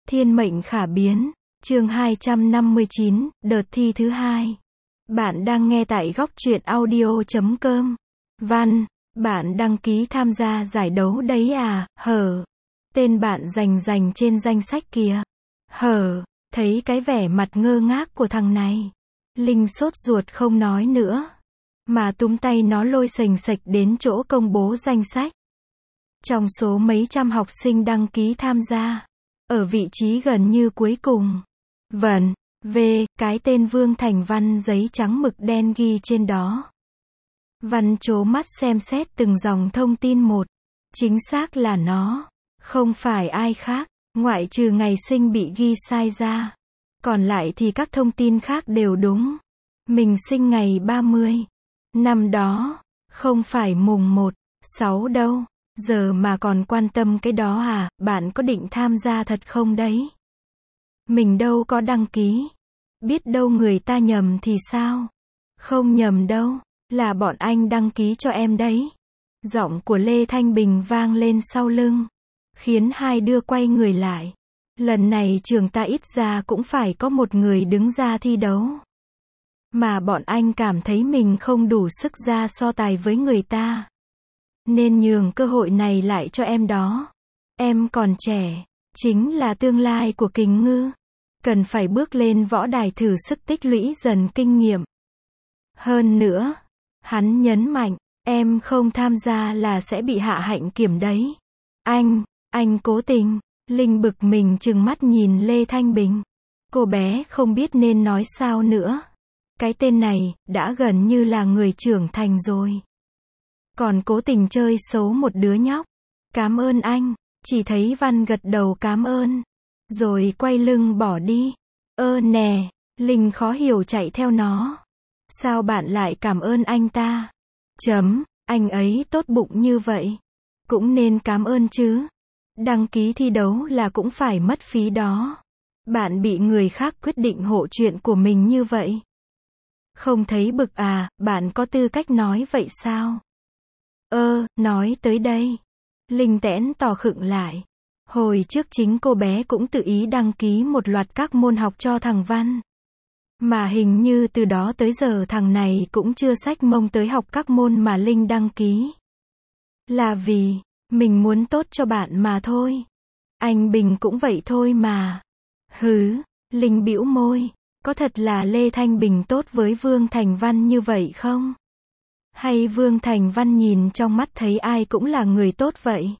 Thiên mệnh khả biến, chương 259, đợt thi thứ 2. Bạn đang nghe tại góc truyện audio.com. Văn, bạn đăng ký tham gia giải đấu đấy à, hở? Tên bạn rành trên danh sách kìa. Hở, thấy cái vẻ mặt ngơ ngác của thằng này. Linh sốt ruột không nói nữa. Mà túm tay nó lôi xềnh xệch đến chỗ công bố danh sách. Trong số mấy trăm học sinh đăng ký tham gia, ở vị trí gần như cuối cùng. Vẩn, cái tên Vương Thành Văn giấy trắng mực đen ghi trên đó. Văn trố mắt xem xét từng dòng thông tin một. Chính xác là nó. Không phải ai khác, ngoại trừ ngày sinh bị ghi sai ra. Còn lại thì các thông tin khác đều đúng. Mình sinh ngày 30. Năm đó, không phải mùng 1/6 đâu. Giờ mà còn quan tâm cái đó à, bạn có định tham gia thật không đấy? Mình đâu có đăng ký. Biết đâu người ta nhầm thì sao? Không nhầm đâu, là bọn anh đăng ký cho em đấy. Giọng của Lê Thanh Bình vang lên sau lưng, khiến hai đứa quay người lại. Lần này trường ta ít ra cũng phải có một người đứng ra thi đấu. Mà bọn anh cảm thấy mình không đủ sức ra so tài với người ta. Nên nhường cơ hội này lại cho em đó. Em còn trẻ, chính là tương lai của Kình Ngư. Cần phải bước lên võ đài thử sức tích lũy dần kinh nghiệm. Hơn nữa, hắn nhấn mạnh, em không tham gia là sẽ bị hạ hạnh kiểm đấy. Anh cố tình. Linh bực mình trừng mắt nhìn Lê Thanh Bình. Cô bé không biết nên nói sao nữa. Cái tên này, đã gần như là người trưởng thành rồi. Còn cố tình chơi xấu một đứa nhóc. Cảm ơn anh. Chỉ thấy Văn gật đầu cảm ơn. Rồi quay lưng bỏ đi. Nè. Linh khó hiểu chạy theo nó. Sao bạn lại cảm ơn anh ta? Anh ấy tốt bụng như vậy. Cũng nên cảm ơn chứ. Đăng ký thi đấu là cũng phải mất phí đó. Bạn bị người khác quyết định hộ chuyện của mình như vậy. Không thấy bực à, bạn có tư cách nói vậy sao? Nói tới đây. Linh tẽn tỏ khựng lại. Hồi trước chính cô bé cũng tự ý đăng ký một loạt các môn học cho thằng Văn. Mà hình như từ đó tới giờ thằng này cũng chưa xách mông tới học các môn mà Linh đăng ký. Là vì, mình muốn tốt cho bạn mà thôi. Anh Bình cũng vậy thôi mà. Linh bĩu môi. Có thật là Lê Thanh Bình tốt với Vương Thành Văn như vậy không? Hay Vương Thành Văn nhìn trong mắt thấy ai cũng là người tốt vậy?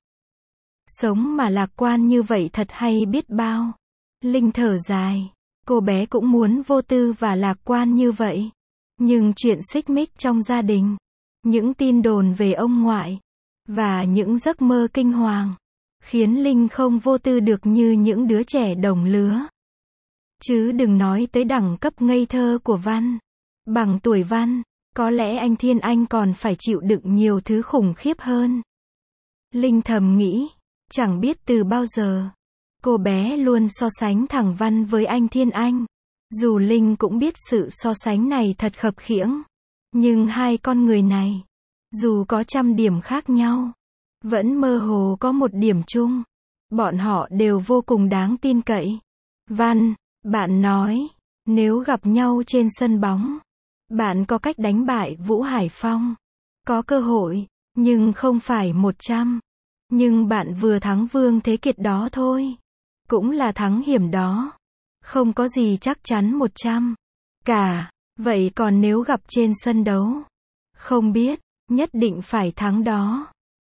Sống mà lạc quan như vậy thật hay biết bao. Linh thở dài. Cô bé cũng muốn vô tư và lạc quan như vậy. Nhưng chuyện xích mích trong gia đình, những tin đồn về ông ngoại, và những giấc mơ kinh hoàng, khiến Linh không vô tư được như những đứa trẻ đồng lứa. Chứ đừng nói tới đẳng cấp ngây thơ của Văn. Bằng tuổi Văn, có lẽ anh Thiên Anh còn phải chịu đựng nhiều thứ khủng khiếp hơn. Linh thầm nghĩ, chẳng biết từ bao giờ, cô bé luôn so sánh thằng Văn với anh Thiên Anh. Dù Linh cũng biết sự so sánh này thật khập khiễng. Nhưng hai con người này, dù có trăm điểm khác nhau, vẫn mơ hồ có một điểm chung. Bọn họ đều vô cùng đáng tin cậy. Văn, bạn nói, nếu gặp nhau trên sân bóng, bạn có cách đánh bại Vũ Hải Phong. Có cơ hội, nhưng không phải 100. Nhưng bạn vừa thắng Vương Thế Kiệt đó thôi. Cũng là thắng hiểm đó. Không có gì chắc chắn 100 cả. Vậy còn nếu gặp trên sân đấu? Không biết, nhất định phải thắng đó.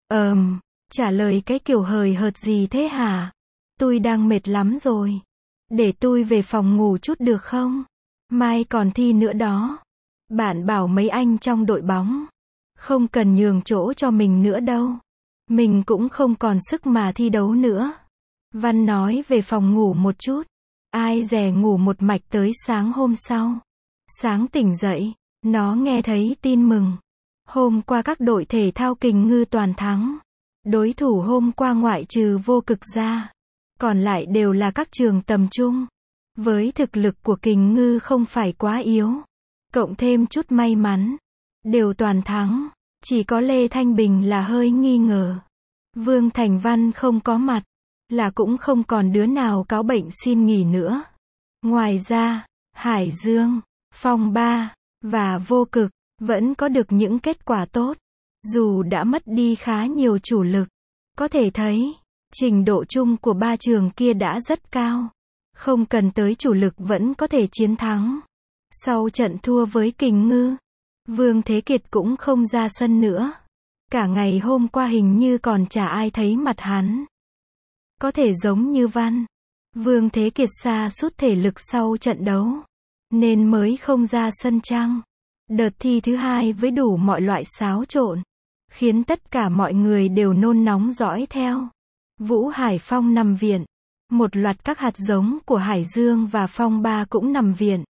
Trả lời cái kiểu hời hợt gì thế hả? Tôi đang mệt lắm rồi. Để tôi về phòng ngủ chút được không? Mai còn thi nữa đó. Bạn bảo mấy anh trong đội bóng không cần nhường chỗ cho mình nữa đâu. Mình cũng không còn sức mà thi đấu nữa. Văn nói về phòng ngủ một chút. Ai dè ngủ một mạch tới sáng hôm sau. Sáng tỉnh dậy, nó nghe thấy tin mừng. Hôm qua các đội thể thao Kình Ngư toàn thắng. Đối thủ hôm qua ngoại trừ Vô Cực ra, còn lại đều là các trường tầm trung. Với thực lực của Kình Ngư không phải quá yếu, cộng thêm chút may mắn, đều toàn thắng. Chỉ có Lê Thanh Bình là hơi nghi ngờ. Vương Thành Văn không có mặt. là cũng không còn đứa nào cáo bệnh xin nghỉ nữa. Ngoài ra, Hải Dương, Phong Ba và Vô Cực vẫn có được những kết quả tốt, dù đã mất đi khá nhiều chủ lực. Có thể thấy, trình độ chung của ba trường kia đã rất cao. Không cần tới chủ lực vẫn có thể chiến thắng. Sau trận thua với Kình Ngư, Vương Thế Kiệt cũng không ra sân nữa. Cả ngày hôm qua hình như còn chả ai thấy mặt hắn. Có thể giống như Vương Thế Kiệt sa sút thể lực sau trận đấu, nên mới không ra sân chăng? Đợt thi thứ hai với đủ mọi loại xáo trộn, khiến tất cả mọi người đều nôn nóng dõi theo. Vũ Hải Phong nằm viện. Một loạt các hạt giống của Hải Dương và Phong Ba cũng nằm viện.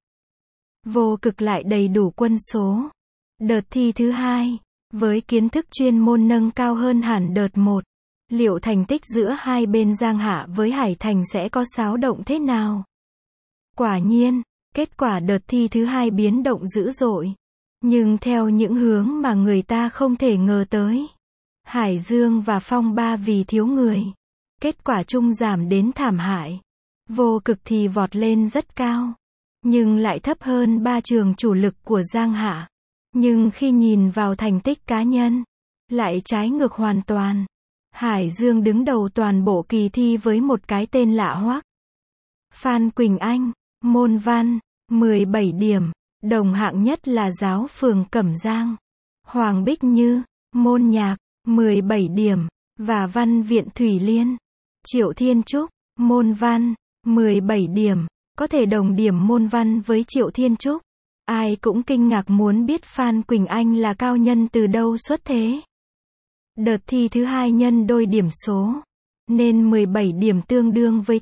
Vô Cực lại đầy đủ quân số. Đợt thi thứ hai, với kiến thức chuyên môn nâng cao hơn hẳn đợt 1, liệu thành tích giữa hai bên Giang Hạ với Hải Thành sẽ có xáo động thế nào? Quả nhiên, kết quả đợt thi thứ hai biến động dữ dội, nhưng theo những hướng mà người ta không thể ngờ tới. Hải Dương và Phong Ba vì thiếu người, kết quả chung giảm đến thảm hại. Vô Cực thì vọt lên rất cao, nhưng lại thấp hơn ba trường chủ lực của Giang Hạ. Nhưng khi nhìn vào thành tích cá nhân, lại trái ngược hoàn toàn. Hải Dương đứng đầu toàn bộ kỳ thi với một cái tên lạ hoắc. Phan Quỳnh Anh, môn văn, 17 điểm, đồng hạng nhất là giáo phường Cẩm Giang. Hoàng Bích Như, môn nhạc, 17 điểm, và văn viện Thủy Liên. Triệu Thiên Trúc, môn văn, 17 điểm, có thể đồng điểm môn văn với Triệu Thiên Trúc. Ai cũng kinh ngạc muốn biết Phan Quỳnh Anh là cao nhân từ đâu xuất thế. Đợt thi thứ hai nhân đôi điểm số, nên 17 điểm tương đương với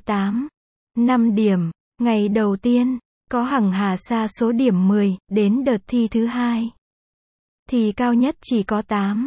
5 điểm. Ngày đầu tiên, có hằng hà sa số điểm 10, đến đợt thi thứ hai, thì cao nhất chỉ có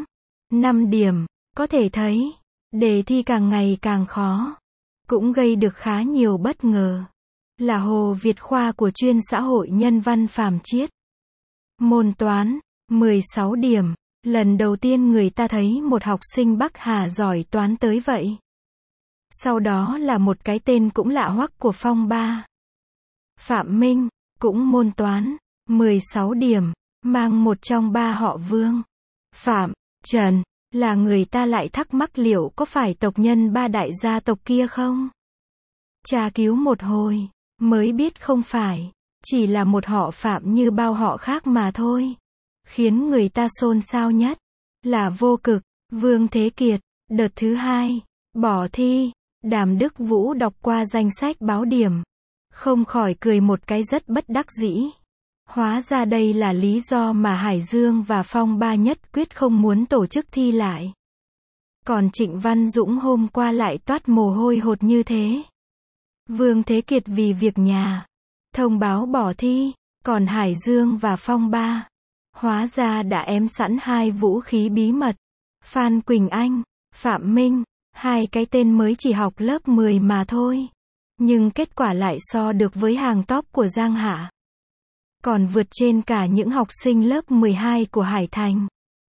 5 điểm. Có thể thấy, đề thi càng ngày càng khó. Cũng gây được khá nhiều bất ngờ. Là Hồ Việt Khoa của chuyên xã hội nhân văn Phàm Chiết. Môn toán, 16 điểm. Lần đầu tiên người ta thấy một học sinh Bắc Hà giỏi toán tới vậy. Sau đó là một cái tên cũng lạ hoắc của Phong Ba. Phạm Minh, cũng môn toán, 16 điểm, mang một trong ba họ Vương. Phạm, Trần, là người ta lại thắc mắc liệu có phải tộc nhân ba đại gia tộc kia không? Tra cứu một hồi, mới biết không phải, chỉ là một họ Phạm như bao họ khác mà thôi. Khiến người ta xôn xao nhất là Vô Cực, Vương Thế Kiệt. Đợt thứ hai, bỏ thi. Đàm Đức Vũ đọc qua danh sách báo điểm, không khỏi cười một cái rất bất đắc dĩ. Hóa ra đây là lý do mà Hải Dương và Phong Ba nhất quyết không muốn tổ chức thi lại. Còn Trịnh Văn Dũng hôm qua lại toát mồ hôi hột như thế. Vương Thế Kiệt vì việc nhà, thông báo bỏ thi, còn Hải Dương và Phong Ba, hóa ra đã ém sẵn hai vũ khí bí mật. Phan Quỳnh Anh, Phạm Minh, hai cái tên mới chỉ học lớp 10 mà thôi. Nhưng kết quả lại so được với hàng top của Giang Hạ. Còn vượt trên cả những học sinh lớp 12 của Hải Thành.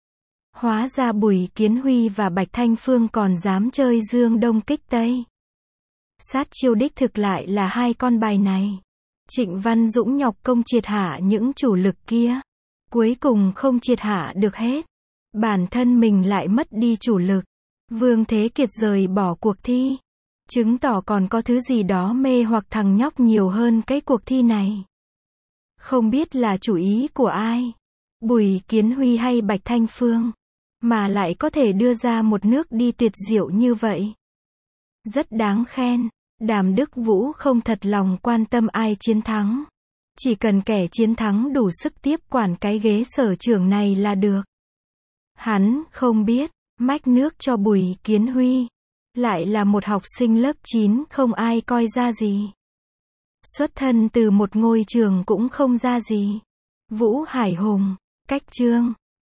Hóa ra Bùi Kiến Huy và Bạch Thanh Phương còn dám chơi Dương Đông kích Tây. Sát chiêu đích thực lại là hai con bài này. Trịnh Văn Dũng nhọc công triệt hạ những chủ lực kia. Cuối cùng không triệt hạ được hết. Bản thân mình lại mất đi chủ lực. Vương Thế Kiệt rời bỏ cuộc thi. Chứng tỏ còn có thứ gì đó mê hoặc thằng nhóc nhiều hơn cái cuộc thi này. Không biết là chủ ý của ai, Bùi Kiến Huy hay Bạch Thanh Phương, mà lại có thể đưa ra một nước đi tuyệt diệu như vậy. Rất đáng khen. Đàm Đức Vũ không thật lòng quan tâm ai chiến thắng. Chỉ cần kẻ chiến thắng đủ sức tiếp quản cái ghế sở trưởng này là được. Hắn không biết, mách nước cho Bùi Kiến Huy, lại là một học sinh lớp 9 không ai coi ra gì. Xuất thân từ một ngôi trường cũng không ra gì. Vũ Hải Hùng, cách chương